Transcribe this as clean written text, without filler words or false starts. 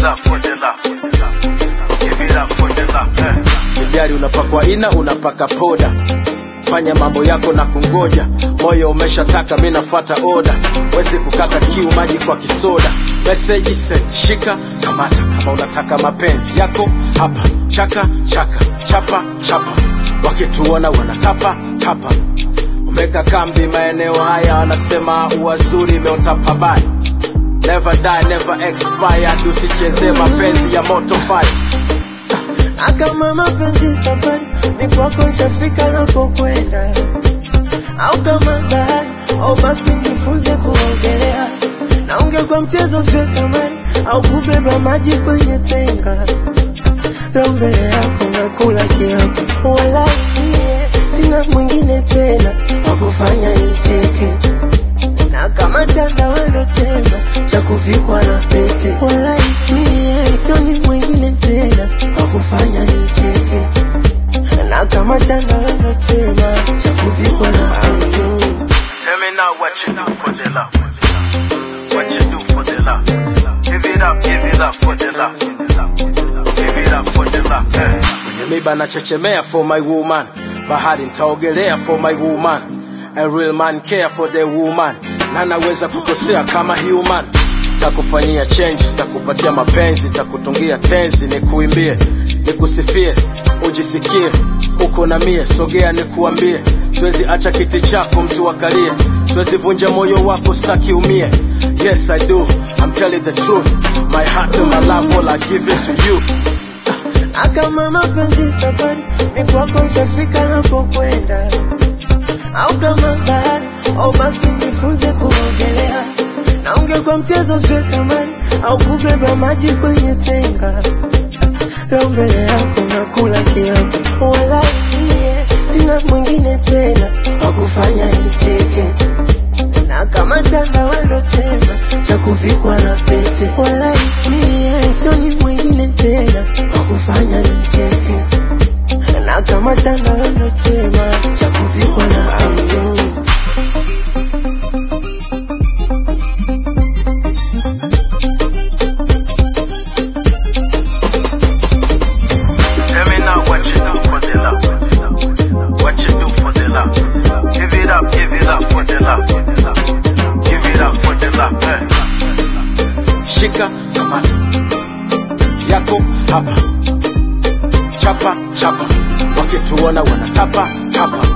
it up for the love. Give it up for the love. Sijari unapakwa ina, unapaka poda. Fanya mambo yako na kungoja. Moyo umeshataka mimi nafuata order. Wezi kukata kiu maji kwa kisoda. Message sent, shika, kamata. Kama unataka mapenzi yako, hapa. Chaka, chaka, chapa, chapa. Wakituona wanatapa, tapa. Umeka kambi maeneo haya, wanasema uwazuri meota pabaya. Never die, never expire. Usicheze mapenzi ya moto fire. Kama mapenzi safari, ni kwako nishafika napokwenda. Au kama bahari, au basi nifunze kuogelea. Na ungekuwa mchezo usiwe kamari, au kubeba maji kwenye tenga. Leo mbele yako nakula kiapo, wala sina mwingine tena wakufanya nicheke. Na kama chanda wendo chema cha kuvikwa na pete, wala sio ni mwingine tena wakufanya nicheke. Na kama chanda wendo chema cha kuvikwa na pete. Tell me now what you do for the love. What you do for the love. Give it up for the love. Give it up for the love. Kwenye miba na chechemea for my woman. Bahari nitaogelea for my woman. A real man care for the woman. Na naweza kukosea kama human. Takufanyia changes, takupatia mapenzi, takutungia tenzi, nikuimbie, nikusifie, ujisikie, uko na mie, sogea nikuambie. Siwezi acha kiti chako mtu wakalie, siwezi vunja moyo wako sitaki umie. Yes I do, I'm telling the truth. My heart and my love all I give it to you. Kama mapenzi safari, ni kwako nishafika napokwenda. Au kama bahari, au basi nifunze kuogelea. Na ungekuwa mchezo usiwe kamari, au kubeba maji kwenye tenga. Leo mbele yako nakula kiapo, wala sina mwingine tena wakufanya nicheke. Na kama chanda wendo chema cha kuvikwa na pete, wala sio ni mwingine tena wakufanya nicheke. Na kama chanda wendo chema cha kuvikwa na pete. Tell me now what you do for the love. What you do for the love. Give it up for the love. Give it up for the love. Shika, kamata. Yako, hapa. Chapa, chapa. Wakituona wanatapa, tapa.